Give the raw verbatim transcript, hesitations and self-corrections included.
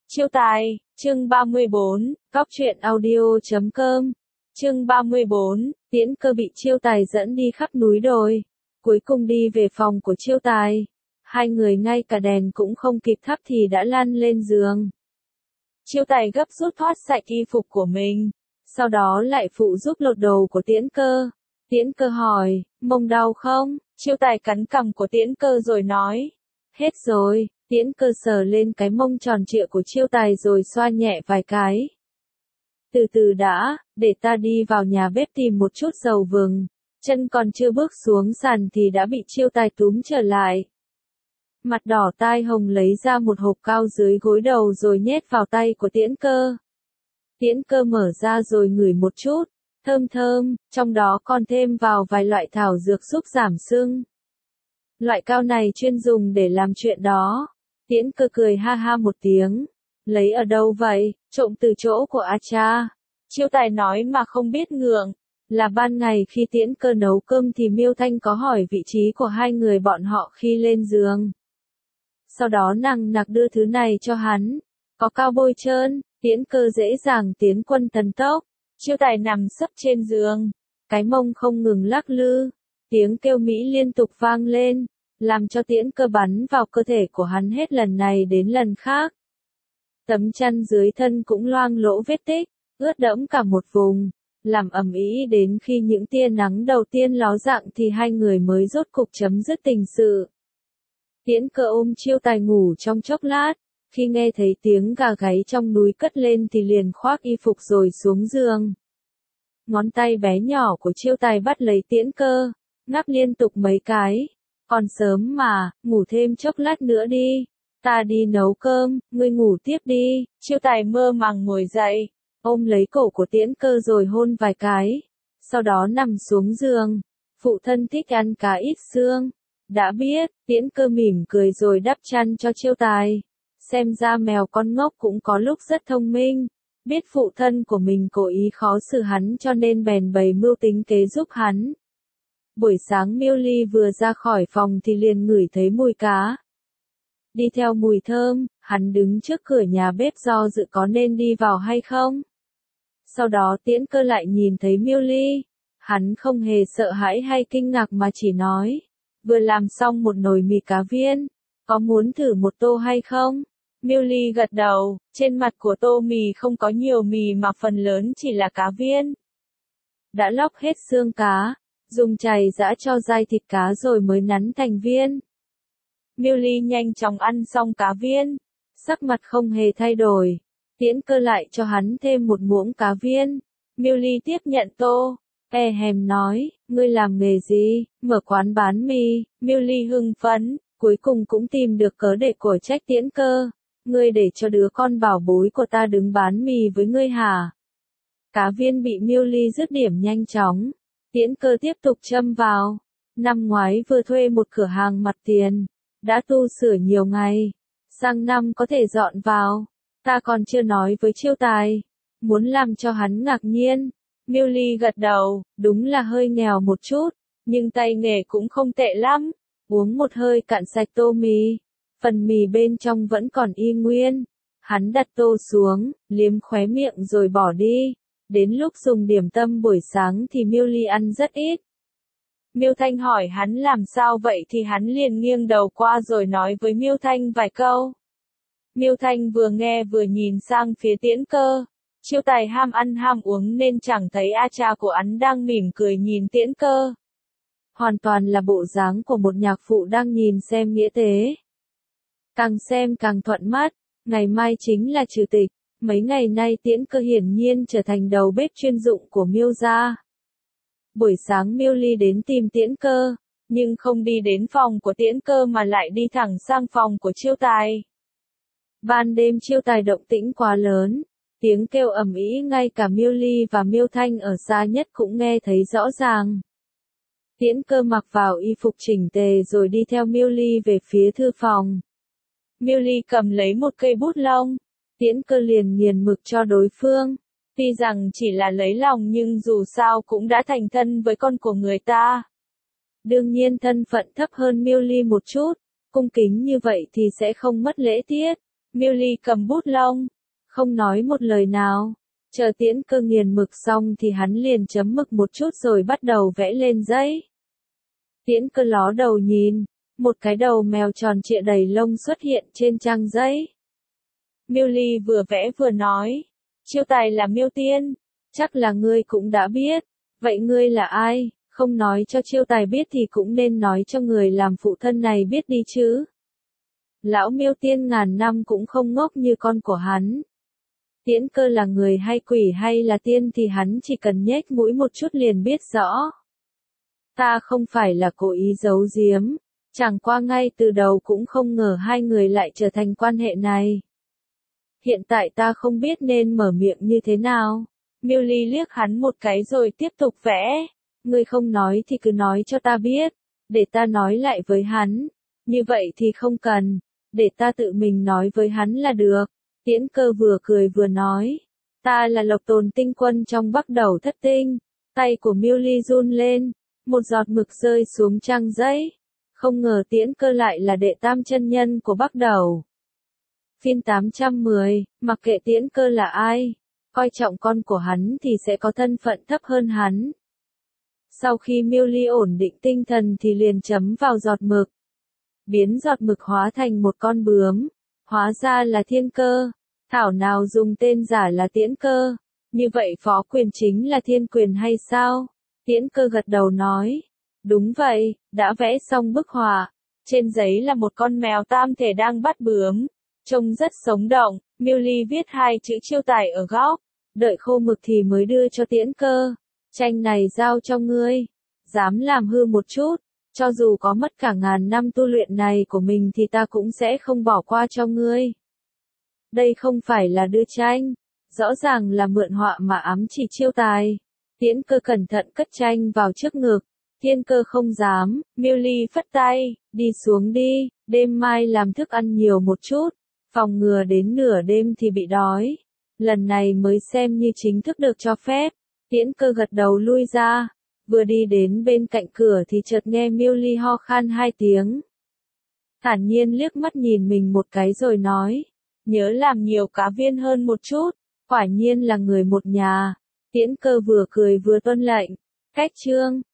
Chiêu tài, chương ba mươi bốn, góc truyện audio chấm com. Chương ba mươi bốn, Tiễn Cơ bị Chiêu Tài dẫn đi khắp núi đồi, cuối cùng đi về phòng của Chiêu Tài. Hai người ngay cả đèn cũng không kịp thắp thì đã lăn lên giường. Chiêu Tài gấp rút thoát sạch y phục của mình, sau đó lại phụ giúp lột đồ của Tiễn Cơ. Tiễn Cơ hỏi, mông đau không? Chiêu Tài cắn cằm của Tiễn Cơ rồi nói, hết rồi. Tiễn Cơ sờ lên cái mông tròn trịa của Chiêu Tài rồi xoa nhẹ vài cái. Từ từ đã, để ta đi vào nhà bếp tìm một chút dầu vừng. Chân còn chưa bước xuống sàn thì đã bị Chiêu Tài túm trở lại. Mặt đỏ tai hồng lấy ra một hộp cao dưới gối đầu rồi nhét vào tay của Tiễn Cơ. Tiễn Cơ mở ra rồi ngửi một chút, thơm thơm, trong đó còn thêm vào vài loại thảo dược giúp giảm sưng. Loại cao này chuyên dùng để làm chuyện đó. Tiễn Cơ cười ha ha một tiếng. Lấy ở đâu vậy? Trộm từ chỗ của A Cha. Chiêu Tài nói mà không biết ngượng. Là ban ngày khi Tiễn Cơ nấu cơm thì Miêu Thanh có hỏi vị trí của hai người bọn họ khi lên giường. Sau đó nàng nặc đưa thứ này cho hắn. Có cao bôi trơn, Tiễn Cơ dễ dàng tiến quân thần tốc. Chiêu Tài nằm sấp trên giường. Cái mông không ngừng lắc lư. Tiếng kêu Mỹ liên tục vang lên, làm cho Tiễn Cơ bắn vào cơ thể của hắn hết lần này đến lần khác. Tấm chăn dưới thân cũng loang lỗ vết tích, ướt đẫm cả một vùng, làm ầm ĩ đến khi những tia nắng đầu tiên ló dạng thì hai người mới rốt cục chấm dứt tình sự. Tiễn Cơ ôm Chiêu Tài ngủ trong chốc lát, khi nghe thấy tiếng gà gáy trong núi cất lên thì liền khoác y phục rồi xuống giường. Ngón tay bé nhỏ của Chiêu Tài bắt lấy Tiễn Cơ, ngáp liên tục mấy cái. Còn sớm mà, ngủ thêm chốc lát nữa đi. Ta đi nấu cơm, ngươi ngủ tiếp đi. Chiêu Tài mơ màng ngồi dậy, ôm lấy cổ của Tiễn Cơ rồi hôn vài cái. Sau đó nằm xuống giường. Phụ thân thích ăn cá ít xương. Đã biết, Tiễn Cơ mỉm cười rồi đắp chăn cho Chiêu Tài. Xem ra mèo con ngốc cũng có lúc rất thông minh. Biết phụ thân của mình cố ý khó xử hắn cho nên bèn bày mưu tính kế giúp hắn. Buổi sáng Miêu Ly vừa ra khỏi phòng thì liền ngửi thấy mùi cá. Đi theo mùi thơm, hắn đứng trước cửa nhà bếp do dự có nên đi vào hay không. Sau đó Tiễn Cơ lại nhìn thấy Miêu Ly. Hắn không hề sợ hãi hay kinh ngạc mà chỉ nói. Vừa làm xong một nồi mì cá viên. Có muốn thử một tô hay không? Miêu Ly gật đầu, trên mặt của tô mì không có nhiều mì mà phần lớn chỉ là cá viên. Đã lóc hết xương cá. Dùng chày giã cho dai thịt cá rồi mới nắn thành viên. Miêu Ly nhanh chóng ăn xong cá viên, sắc mặt không hề thay đổi. Tiễn Cơ lại cho hắn thêm một muỗng cá viên. Miêu Ly tiếp nhận tô, e hèm nói, ngươi làm nghề gì? Mở quán bán mì. Miêu Ly hưng phấn, cuối cùng cũng tìm được cớ để cổ trách Tiễn Cơ. Ngươi để cho đứa con bảo bối của ta đứng bán mì với ngươi hả? Cá viên bị Miêu Ly dứt điểm nhanh chóng. Tiễn Cơ tiếp tục châm vào. Năm ngoái vừa thuê một cửa hàng mặt tiền. Đã tu sửa nhiều ngày. Sang năm có thể dọn vào. Ta còn chưa nói với Chiêu Tài. Muốn làm cho hắn ngạc nhiên. Miêu Ly gật đầu. Đúng là hơi nghèo một chút. Nhưng tay nghề cũng không tệ lắm. Uống một hơi cạn sạch tô mì. Phần mì bên trong vẫn còn y nguyên. Hắn đặt tô xuống, liếm khóe miệng rồi bỏ đi. Đến lúc dùng điểm tâm buổi sáng thì Miêu Ly ăn rất ít. Miêu Thanh hỏi hắn làm sao vậy thì hắn liền nghiêng đầu qua rồi nói với Miêu Thanh vài câu. Miêu Thanh vừa nghe vừa nhìn sang phía Tiễn Cơ. Chiêu Tài ham ăn ham uống nên chẳng thấy A Cha của hắn đang mỉm cười nhìn Tiễn Cơ. Hoàn toàn là bộ dáng của một nhạc phụ đang nhìn xem nghĩa tế. Càng xem càng thuận mắt, ngày mai chính là trừ tịch. Mấy ngày nay Tiễn Cơ hiển nhiên trở thành đầu bếp chuyên dụng của Miêu gia. Buổi sáng Miêu Ly đến tìm Tiễn Cơ, nhưng không đi đến phòng của Tiễn Cơ mà lại đi thẳng sang phòng của Chiêu Tài. Ban đêm Chiêu Tài động tĩnh quá lớn, tiếng kêu ầm ĩ ngay cả Miêu Ly và Miêu Thanh ở xa nhất cũng nghe thấy rõ ràng. Tiễn Cơ mặc vào y phục chỉnh tề rồi đi theo Miêu Ly về phía thư phòng. Miêu Ly cầm lấy một cây bút lông. Tiễn Cơ liền nghiền mực cho đối phương. Tuy rằng chỉ là lấy lòng nhưng dù sao cũng đã thành thân với con của người ta. Đương nhiên thân phận thấp hơn Miêu Ly một chút, cung kính như vậy thì sẽ không mất lễ tiết. Millie cầm bút lông, không nói một lời nào. Chờ Tiễn Cơ nghiền mực xong thì hắn liền chấm mực một chút rồi bắt đầu vẽ lên giấy. Tiễn Cơ ló đầu nhìn, một cái đầu mèo tròn trịa đầy lông xuất hiện trên trang giấy. Millie vừa vẽ vừa nói, chiêu tài là Miêu Tiên, chắc là ngươi cũng đã biết, vậy ngươi là ai, không nói cho chiêu tài biết thì cũng nên nói cho người làm phụ thân này biết đi chứ. Lão Miêu Tiên ngàn năm cũng không ngốc như con của hắn. Tiễn Cơ là người hay quỷ hay là tiên thì hắn chỉ cần nhếch mũi một chút liền biết rõ. Ta không phải là cố ý giấu giếm, chẳng qua ngay từ đầu cũng không ngờ hai người lại trở thành quan hệ này. Hiện tại ta không biết nên mở miệng như thế nào. Millie liếc hắn một cái rồi tiếp tục vẽ. Ngươi không nói thì cứ nói cho ta biết, để ta nói lại với hắn. Như vậy thì không cần, để ta tự mình nói với hắn là được. Tiễn Cơ vừa cười vừa nói, ta là Lộc Tồn tinh quân trong Bắc Đầu Thất Tinh. Tay của Millie run lên, một giọt mực rơi xuống trang giấy. Không ngờ Tiễn Cơ lại là đệ tam chân nhân của Bắc Đầu. Phiên tám trăm mười, mặc kệ Tiễn Cơ là ai, coi trọng con của hắn thì sẽ có thân phận thấp hơn hắn. Sau khi Millie ổn định tinh thần thì liền chấm vào giọt mực. Biến giọt mực hóa thành một con bướm, hóa ra là Thiên Cơ, thảo nào dùng tên giả là Tiễn Cơ, như vậy phó quyền chính là Thiên Quyền hay sao? Tiễn Cơ gật đầu nói, đúng vậy, đã vẽ xong bức họa, trên giấy là một con mèo tam thể đang bắt bướm, trông rất sống động. Millie viết hai chữ chiêu tài ở góc, đợi khô mực thì mới đưa cho Tiễn Cơ, tranh này giao cho ngươi, dám làm hư một chút, cho dù có mất cả ngàn năm tu luyện này của mình thì ta cũng sẽ không bỏ qua cho ngươi. Đây không phải là đưa tranh, rõ ràng là mượn họa mà ám chỉ chiêu tài. Tiễn Cơ cẩn thận cất tranh vào trước ngực. Thiên Cơ không dám. Millie phất tay, đi xuống đi, đêm mai làm thức ăn nhiều một chút, phòng ngừa đến nửa đêm thì bị đói. Lần này mới xem như chính thức được cho phép. Tiễn Cơ gật đầu lui ra, vừa đi đến bên cạnh cửa thì chợt nghe Millie ho khan hai tiếng. Thản nhiên liếc mắt nhìn mình một cái rồi nói, nhớ làm nhiều cá viên hơn một chút, quả nhiên là người một nhà. Tiễn Cơ vừa cười vừa tuân lệnh, cách chương.